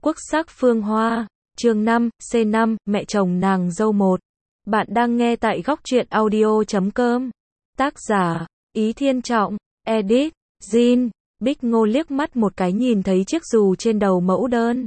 Quốc sắc phương hoa, chương 5, C5, mẹ chồng nàng dâu 1. Bạn đang nghe tại góc truyện audio.com. Tác giả, Ý Thiên Trọng, edit, Jin. Bích Ngô liếc mắt một cái nhìn thấy chiếc dù trên đầu mẫu đơn.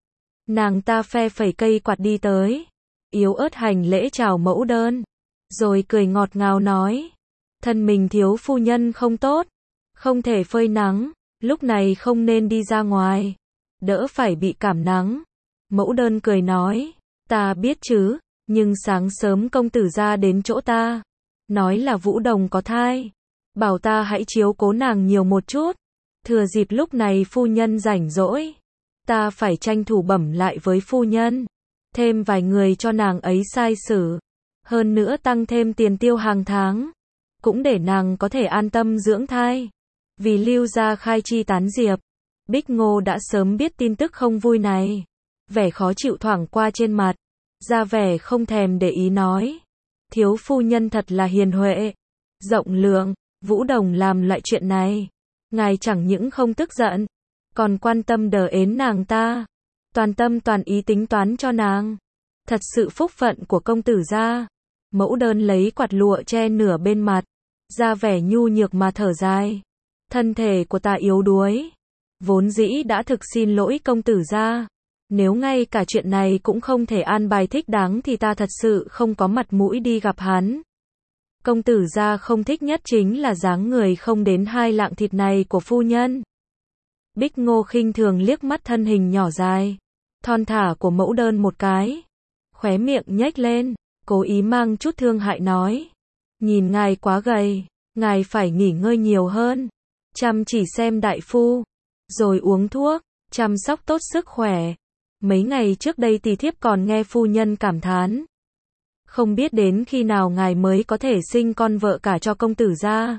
Nàng ta phe phẩy cây quạt đi tới, yếu ớt hành lễ chào mẫu đơn, rồi cười ngọt ngào nói, thân mình thiếu phu nhân không tốt, không thể phơi nắng, lúc này không nên đi ra ngoài, đỡ phải bị cảm nắng. Mẫu đơn cười nói, ta biết chứ, nhưng sáng sớm công tử ra đến chỗ ta, nói là Vũ Đồng có thai, bảo ta hãy chiếu cố nàng nhiều một chút, thừa dịp lúc này phu nhân rảnh rỗi, ta phải tranh thủ bẩm lại với phu nhân, thêm vài người cho nàng ấy sai xử, hơn nữa tăng thêm tiền tiêu hàng tháng, cũng để nàng có thể an tâm dưỡng thai. Vì Lưu gia khai chi tán diệp, Bích Ngô đã sớm biết tin tức không vui này, vẻ khó chịu thoảng qua trên mặt, ra vẻ không thèm để ý nói, thiếu phu nhân thật là hiền huệ, rộng lượng, Vũ Đồng làm loại chuyện này, ngài chẳng những không tức giận, còn quan tâm đờ ến nàng ta, toàn tâm toàn ý tính toán cho nàng, thật sự phúc phận của công tử gia. Mẫu đơn lấy quạt lụa che nửa bên mặt, ra vẻ nhu nhược mà thở dài, thân thể của ta yếu đuối, vốn dĩ đã thực xin lỗi công tử gia, nếu ngay cả chuyện này cũng không thể an bài thích đáng thì ta thật sự không có mặt mũi đi gặp hắn. Công tử gia không thích nhất chính là dáng người không đến 2 lạng thịt này của phu nhân. Bích Ngô khinh thường liếc mắt thân hình nhỏ dài, thon thả của mẫu đơn một cái, khóe miệng nhếch lên, cố ý mang chút thương hại nói, nhìn ngài quá gầy, ngài phải nghỉ ngơi nhiều hơn, chăm chỉ xem đại phu, rồi uống thuốc, chăm sóc tốt sức khỏe. Mấy ngày trước đây tỳ thiếp còn nghe phu nhân cảm thán, không biết đến khi nào ngài mới có thể sinh con vợ cả cho công tử gia.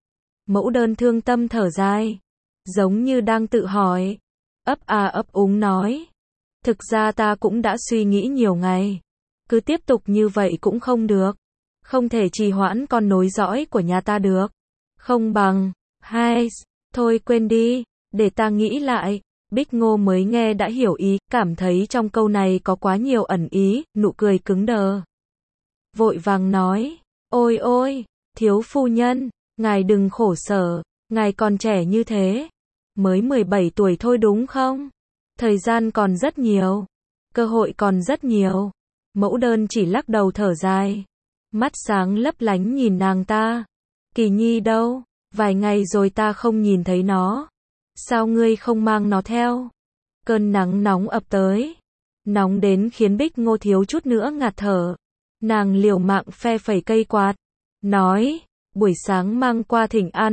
Mẫu đơn thương tâm thở dài, giống như đang tự hỏi, ấp a ấp úng nói, thực ra ta cũng đã suy nghĩ nhiều ngày, cứ tiếp tục như vậy cũng không được, không thể trì hoãn con nối dõi của nhà ta được, không bằng, thôi quên đi, để ta nghĩ lại. Bích Ngô mới nghe đã hiểu ý, cảm thấy trong câu này có quá nhiều ẩn ý, nụ cười cứng đờ. Vội vàng nói, ôi ôi, thiếu phu nhân, ngài đừng khổ sở, ngài còn trẻ như thế, mới 17 tuổi thôi đúng không? Thời gian còn rất nhiều, cơ hội còn rất nhiều. Mẫu đơn chỉ lắc đầu thở dài, mắt sáng lấp lánh nhìn nàng ta. Kỳ Nhi đâu? Vài ngày rồi ta không nhìn thấy nó. Sao ngươi không mang nó theo? Cơn nắng nóng ập tới, nóng đến khiến Bích Ngô thiếu chút nữa ngạt thở. Nàng liều mạng phe phẩy cây quạt, nói, buổi sáng mang qua thỉnh an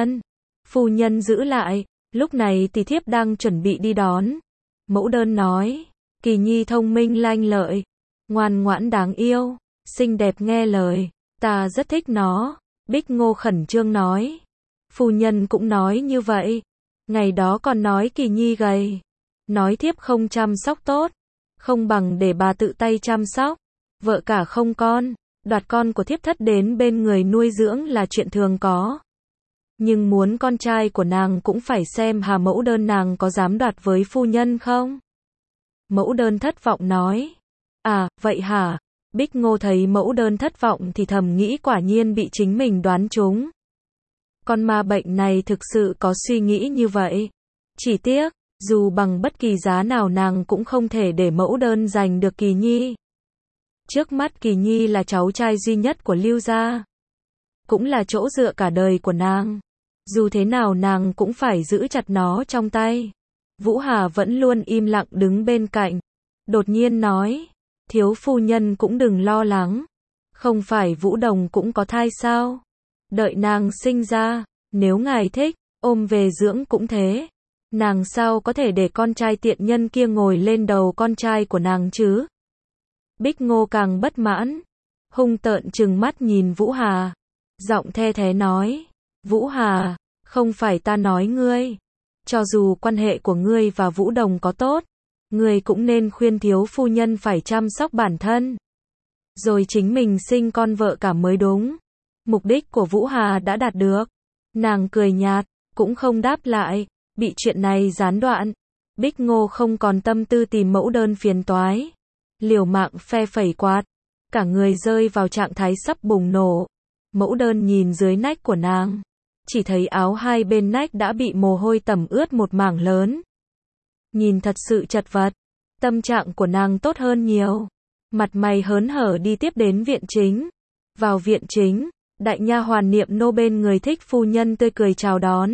phu nhân giữ lại, lúc này tỳ thiếp đang chuẩn bị đi đón. Mẫu đơn nói, Kỳ Nhi thông minh lanh lợi, ngoan ngoãn đáng yêu, xinh đẹp nghe lời, ta rất thích nó. Bích Ngô khẩn trương nói, phu nhân cũng nói như vậy. Ngày đó còn nói Kỳ Nhi gầy, nói thiếp không chăm sóc tốt, không bằng để bà tự tay chăm sóc, vợ cả không con, đoạt con của thiếp thất đến bên người nuôi dưỡng là chuyện thường có. Nhưng muốn con trai của nàng cũng phải xem Hà mẫu đơn nàng có dám đoạt với phu nhân không? Mẫu đơn thất vọng nói, à, vậy hả? Bích Ngô thấy mẫu đơn thất vọng thì thầm nghĩ quả nhiên bị chính mình đoán trúng. Con ma bệnh này thực sự có suy nghĩ như vậy. Chỉ tiếc, dù bằng bất kỳ giá nào nàng cũng không thể để mẫu đơn giành được Kỳ Nhi. Trước mắt Kỳ Nhi là cháu trai duy nhất của Lưu gia, cũng là chỗ dựa cả đời của nàng. Dù thế nào nàng cũng phải giữ chặt nó trong tay. Vũ Hà vẫn luôn im lặng đứng bên cạnh, đột nhiên nói, thiếu phu nhân cũng đừng lo lắng, không phải Vũ Đồng cũng có thai sao? Đợi nàng sinh ra, nếu ngài thích, ôm về dưỡng cũng thế. Nàng sao có thể để con trai tiện nhân kia ngồi lên đầu con trai của nàng chứ? Bích Ngô càng bất mãn, hung tợn trừng mắt nhìn Vũ Hà, giọng the thé nói, Vũ Hà, không phải ta nói ngươi, cho dù quan hệ của ngươi và Vũ Đồng có tốt, ngươi cũng nên khuyên thiếu phu nhân phải chăm sóc bản thân, rồi chính mình sinh con vợ cả mới đúng. Mục đích của Vũ Hà đã đạt được. Nàng cười nhạt, cũng không đáp lại, bị chuyện này gián đoạn. Bích Ngô không còn tâm tư tìm mẫu đơn phiền toái. Liều mạng phe phẩy quạt. Cả người rơi vào trạng thái sắp bùng nổ. Mẫu đơn nhìn dưới nách của nàng. Chỉ thấy áo hai bên nách đã bị mồ hôi tẩm ướt một mảng lớn. Nhìn thật sự chật vật. Tâm trạng của nàng tốt hơn nhiều. Mặt mày hớn hở đi tiếp đến viện chính. Vào viện chính, đại nha hoàn Niệm Nô bên người Thích phu nhân tươi cười chào đón.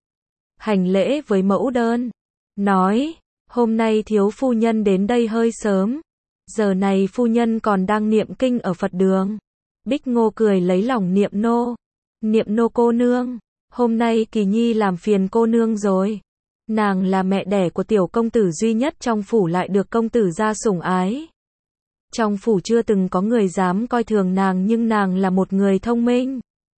Hành lễ với mẫu đơn. Nói, hôm nay thiếu phu nhân đến đây hơi sớm. Giờ này phu nhân còn đang niệm kinh ở Phật đường. Bích Ngô cười lấy lòng Niệm Nô. Niệm Nô cô nương, hôm nay Kỳ Nhi làm phiền cô nương rồi. Nàng là mẹ đẻ của tiểu công tử duy nhất trong phủ lại được công tử gia sủng ái. Trong phủ chưa từng có người dám coi thường nàng nhưng nàng là một người thông minh.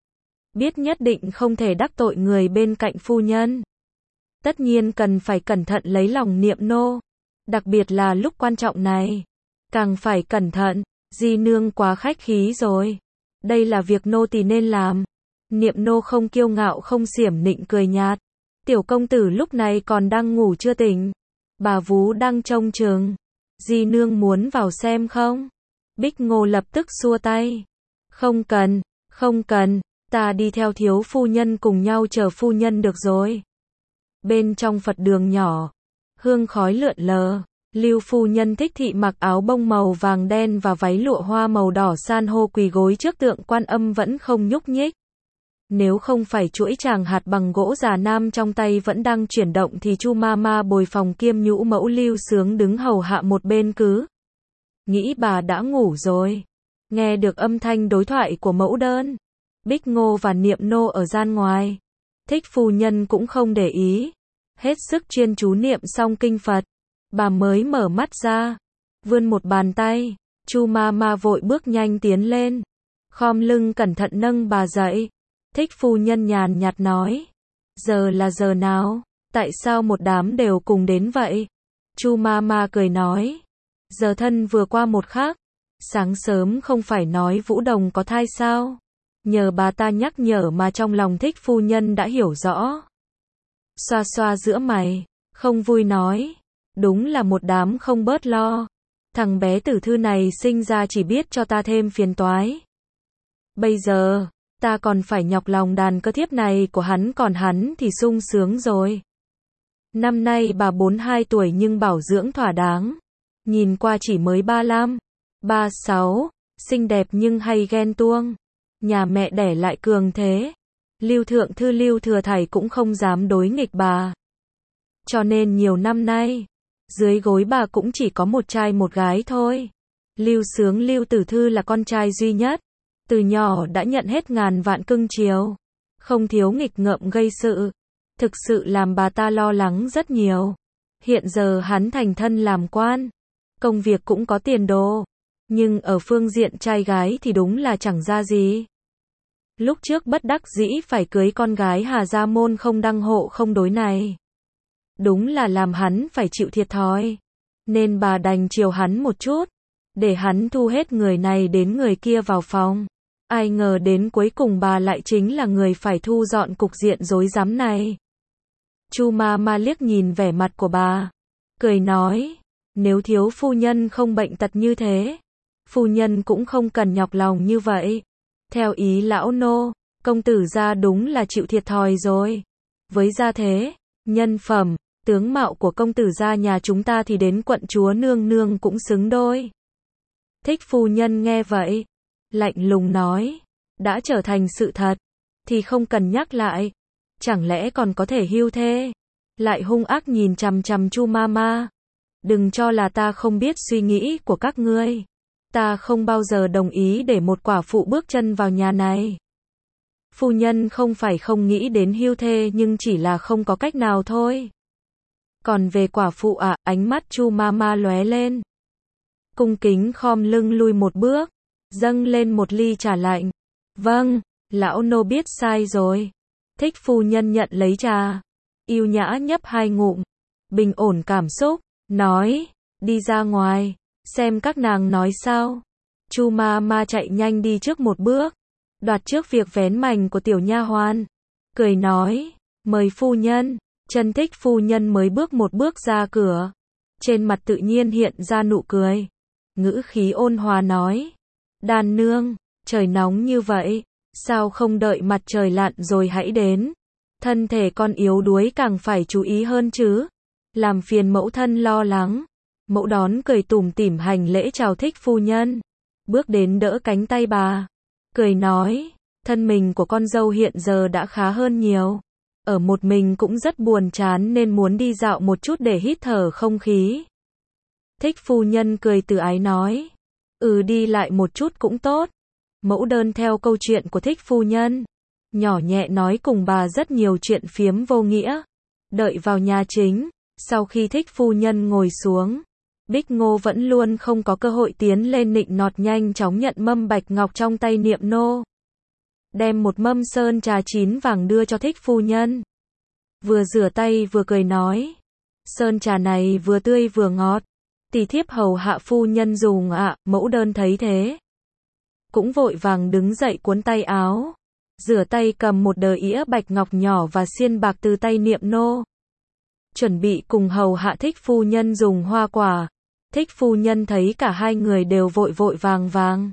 Biết nhất định không thể đắc tội người bên cạnh phu nhân. Tất nhiên cần phải cẩn thận lấy lòng Niệm Nô. Đặc biệt là lúc quan trọng này. Càng phải cẩn thận, di nương quá khách khí rồi. Đây là việc nô tỳ nên làm. Niệm Nô không kiêu ngạo không xiểm nịnh cười nhạt. Tiểu công tử lúc này còn đang ngủ chưa tỉnh. Bà vú đang trông chừng. Di nương muốn vào xem không? Bích Ngô lập tức xua tay. Không cần, không cần, ta đi theo thiếu phu nhân cùng nhau chờ phu nhân được rồi. Bên trong Phật đường nhỏ, hương khói lượn lờ. Lưu phu nhân Thích thị mặc áo bông màu vàng đen và váy lụa hoa màu đỏ san hô quỳ gối trước tượng Quan Âm vẫn không nhúc nhích. Nếu không phải chuỗi tràng hạt bằng gỗ già nam trong tay vẫn đang chuyển động thì Chu ma ma bồi phòng kiêm nhũ mẫu Lưu Sướng đứng hầu hạ một bên cứ. Nghĩ bà đã ngủ rồi. Nghe được âm thanh đối thoại của mẫu đơn. Bích Ngô và Niệm Nô ở gian ngoài. Thích phu nhân cũng không để ý. Hết sức chuyên chú niệm xong kinh Phật. Bà mới mở mắt ra. Vươn một bàn tay. Chu ma ma vội bước nhanh tiến lên. Khom lưng cẩn thận nâng bà dậy. Thích phu nhân nhàn nhạt nói. Giờ là giờ nào? Tại sao một đám đều cùng đến vậy? Chu ma ma cười nói. Giờ thân vừa qua một khắc. Sáng sớm không phải nói Vũ Đồng có thai sao? Nhờ bà ta nhắc nhở mà trong lòng Thích phu nhân đã hiểu rõ. Xoa xoa giữa mày. Không vui nói. Đúng là một đám không bớt lo. Thằng bé tử thư này sinh ra chỉ biết cho ta thêm phiền toái. Bây giờ, ta còn phải nhọc lòng đàn cơ thiếp này của hắn còn hắn thì sung sướng rồi. Năm nay bà 42 tuổi nhưng bảo dưỡng thỏa đáng. Nhìn qua chỉ mới 35, 36, xinh đẹp nhưng hay ghen tuông. Nhà mẹ đẻ lại cường thế. Lưu thượng thư Lưu Thừa Thải cũng không dám đối nghịch bà. Cho nên nhiều năm nay, dưới gối bà cũng chỉ có một trai một gái thôi. Lưu Sướng Lưu Tử Thư là con trai duy nhất. Từ nhỏ đã nhận hết ngàn vạn cưng chiều. Không thiếu nghịch ngợm gây sự. Thực sự làm bà ta lo lắng rất nhiều. Hiện giờ hắn thành thân làm quan. Công việc cũng có tiền đồ. Nhưng ở phương diện trai gái thì đúng là chẳng ra gì. Lúc trước bất đắc dĩ phải cưới con gái Hà Gia Môn không đăng hộ không đối này. Đúng là làm hắn phải chịu thiệt thòi. Nên bà đành chiều hắn một chút. Để hắn thu hết người này đến người kia vào phòng. Ai ngờ đến cuối cùng bà lại chính là người phải thu dọn cục diện rối rắm này. Chu ma ma liếc nhìn vẻ mặt của bà. Cười nói. Nếu thiếu phu nhân không bệnh tật như thế. Phu nhân cũng không cần nhọc lòng như vậy. Theo ý lão nô, công tử gia đúng là chịu thiệt thòi rồi. Với gia thế, nhân phẩm, tướng mạo của công tử gia nhà chúng ta thì đến quận chúa nương nương cũng xứng đôi. Thích phu nhân nghe vậy. Lạnh lùng nói. Đã trở thành sự thật. Thì không cần nhắc lại. Chẳng lẽ còn có thể hưu thê. Lại hung ác nhìn chằm chằm Chu ma ma. Đừng cho là ta không biết suy nghĩ của các ngươi. Ta không bao giờ đồng ý để một quả phụ bước chân vào nhà này. Phu nhân không phải không nghĩ đến hưu thê nhưng chỉ là không có cách nào thôi. Còn về quả phụ ạ, ánh mắt Chu ma ma lóe lên. Cung kính khom lưng lui một bước. Dâng lên một ly trà lạnh. Vâng, lão nô biết sai rồi. Thích phu nhân nhận lấy trà. Yêu nhã nhấp 2 ngụm. Bình ổn cảm xúc. Nói, đi ra ngoài. Xem các nàng nói sao. Chu ma ma chạy nhanh đi trước một bước. Đoạt trước việc vén mành của tiểu nha hoàn. Cười nói, mời phu nhân. chân thích phu nhân mới bước một bước ra cửa. Trên mặt tự nhiên hiện ra nụ cười. Ngữ khí ôn hòa nói. Đàn nương, trời nóng như vậy, sao không đợi mặt trời lặn rồi hãy đến? Thân thể con yếu đuối càng phải chú ý hơn chứ. Làm phiền mẫu thân lo lắng. Mẫu đón cười tủm tỉm hành lễ chào thích phu nhân. Bước đến đỡ cánh tay bà. Cười nói, thân mình của con dâu hiện giờ đã khá hơn nhiều. Ở một mình cũng rất buồn chán nên muốn đi dạo một chút để hít thở không khí. Thích phu nhân cười từ ái nói. Đi lại một chút cũng tốt. Mẫu đơn theo câu chuyện của thích phu nhân. Nhỏ nhẹ nói cùng bà rất nhiều chuyện phiếm vô nghĩa. Đợi vào nhà chính, sau khi thích phu nhân ngồi xuống, Bích Ngô vẫn luôn không có cơ hội tiến lên nịnh nọt nhanh chóng nhận mâm bạch ngọc trong tay Niệm nô. Đem một mâm sơn trà chín vàng đưa cho thích phu nhân. Vừa rửa tay vừa cười nói. Sơn trà này vừa tươi vừa ngọt. Tỳ thiếp hầu hạ phu nhân dùng ạ. Mẫu đơn thấy thế. Cũng vội vàng đứng dậy cuốn tay áo. Rửa tay cầm một đờ ĩa bạch ngọc nhỏ và xiên bạc từ tay Niệm nô. Chuẩn bị cùng hầu hạ thích phu nhân dùng hoa quả. Thích phu nhân thấy cả hai người đều vội vội vàng vàng.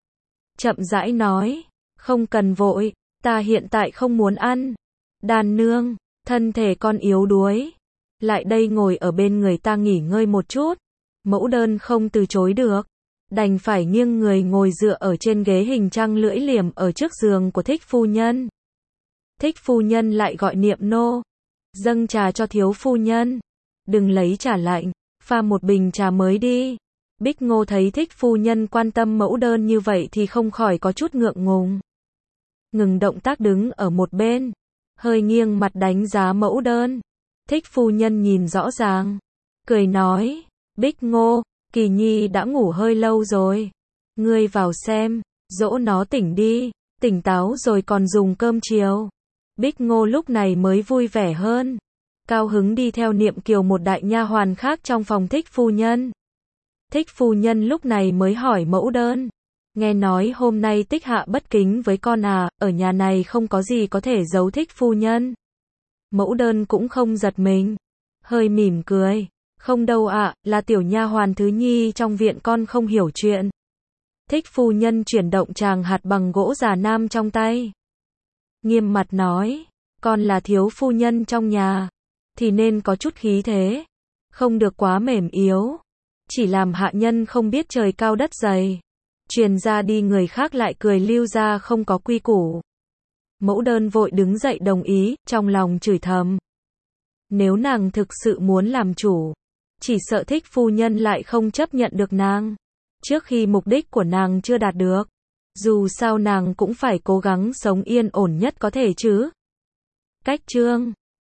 Chậm rãi nói. Không cần vội, ta hiện tại không muốn ăn. Đàn nương, thân thể con yếu đuối. Lại đây ngồi ở bên người ta nghỉ ngơi một chút. Mẫu đơn không từ chối được. Đành phải nghiêng người ngồi dựa ở trên ghế hình trăng lưỡi liềm ở trước giường của thích phu nhân. Thích phu nhân lại gọi Niệm nô. Dâng trà cho thiếu phu nhân. Đừng lấy trà lạnh, pha một bình trà mới đi. Bích Ngô thấy thích phu nhân quan tâm mẫu đơn như vậy thì không khỏi có chút ngượng ngùng. Ngừng động tác đứng ở một bên. Hơi nghiêng mặt đánh giá mẫu đơn. Thích phu nhân nhìn rõ ràng. Cười nói. Bích Ngô, Kỳ Nhi đã ngủ hơi lâu rồi. Ngươi vào xem, dỗ nó tỉnh đi. Tỉnh táo rồi còn dùng cơm chiều. Bích Ngô lúc này mới vui vẻ hơn. Cao hứng đi theo Niệm Kiều một đại nha hoàn khác trong phòng thích phu nhân. Thích phu nhân lúc này mới hỏi mẫu đơn. Nghe nói hôm nay Tích hạ bất kính với con à, ở nhà này không có gì có thể giấu thích phu nhân. Mẫu đơn cũng không giật mình. Hơi mỉm cười. Không đâu ạ, là tiểu nha hoàn thứ nhi trong viện con không hiểu chuyện. Thích phu nhân chuyển động tràng hạt bằng gỗ già nam trong tay. Nghiêm mặt nói, con là thiếu phu nhân trong nhà, thì nên có chút khí thế. Không được quá mềm yếu. Chỉ làm hạ nhân không biết trời cao đất dày. Truyền ra đi người khác lại cười lưu ra không có quy củ. Mẫu đơn vội đứng dậy đồng ý, trong lòng chửi thầm. Nếu nàng thực sự muốn làm chủ, chỉ sợ thích phu nhân lại không chấp nhận được nàng. Trước khi mục đích của nàng chưa đạt được. Dù sao nàng cũng phải cố gắng sống yên ổn nhất có thể chứ. Cách chương